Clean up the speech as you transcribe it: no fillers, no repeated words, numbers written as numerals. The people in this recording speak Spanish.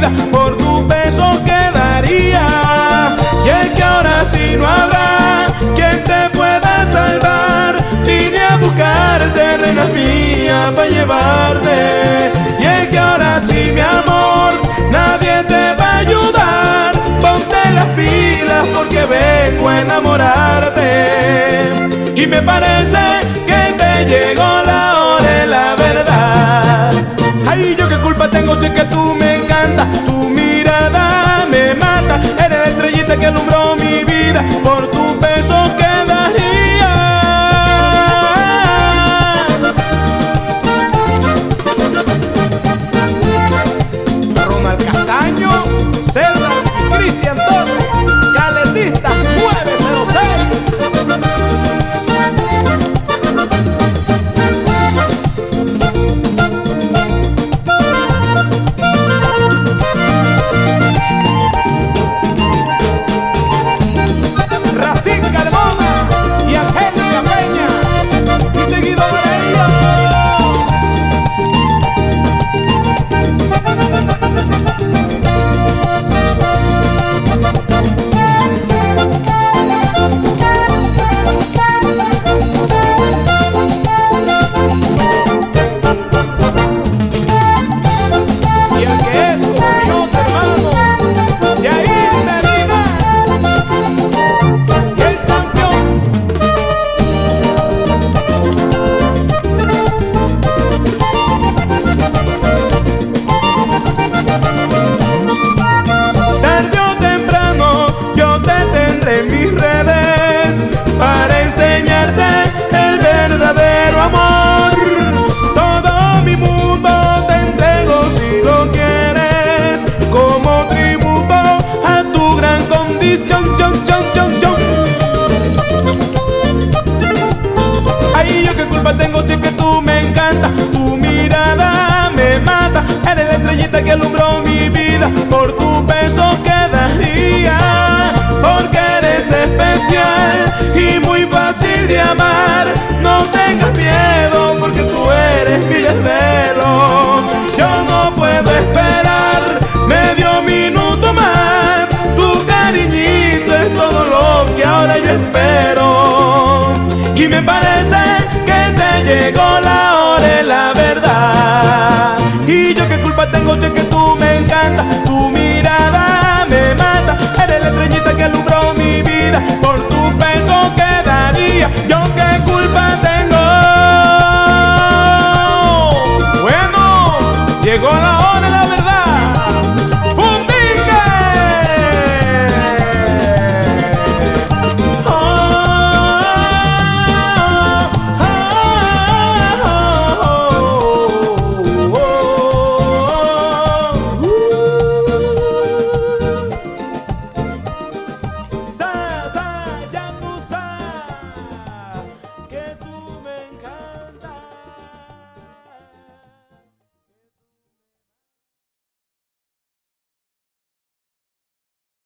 vida, por tu beso quedaría. Y es que ahora sí no habrá quien te pueda salvar. Vine a buscarte, reina mía, para llevarte. Y es que ahora sí, mi amor, nadie te va a ayudar. Ponte las pilas porque vengo a enamorarte. Y me parece que te llegó la hora de la verdad. Ay, yo qué culpa tengo si es que tú me encantas. Tu mirada me mata. Eres la estrellita que alumbró mi vida. Por tu beso quedaría. Ronald Castaño, Zelda y Cristian Torres, Caletista 906. Ay, yo qué culpa tengo si es que tú me encantas. Tu mirada me mata. Eres la estrellita que alumbró mi vida. Por tu beso quedaría. Porque eres especial y muy fácil de amar. No tengas miedo porque tú eres mi desvelo. Yo no puedo esperar medio minuto más. Tu cariñito es todo lo que ahora yo espero. Y me parece que te llegó la hora de la verdad. Y yo qué culpa tengo si es que tú me encantas. Tu mirada me mata. Eres la estrellita que alumbró mi vida. Por tu beso quedaría. Yo qué culpa tengo. Bueno, llegó la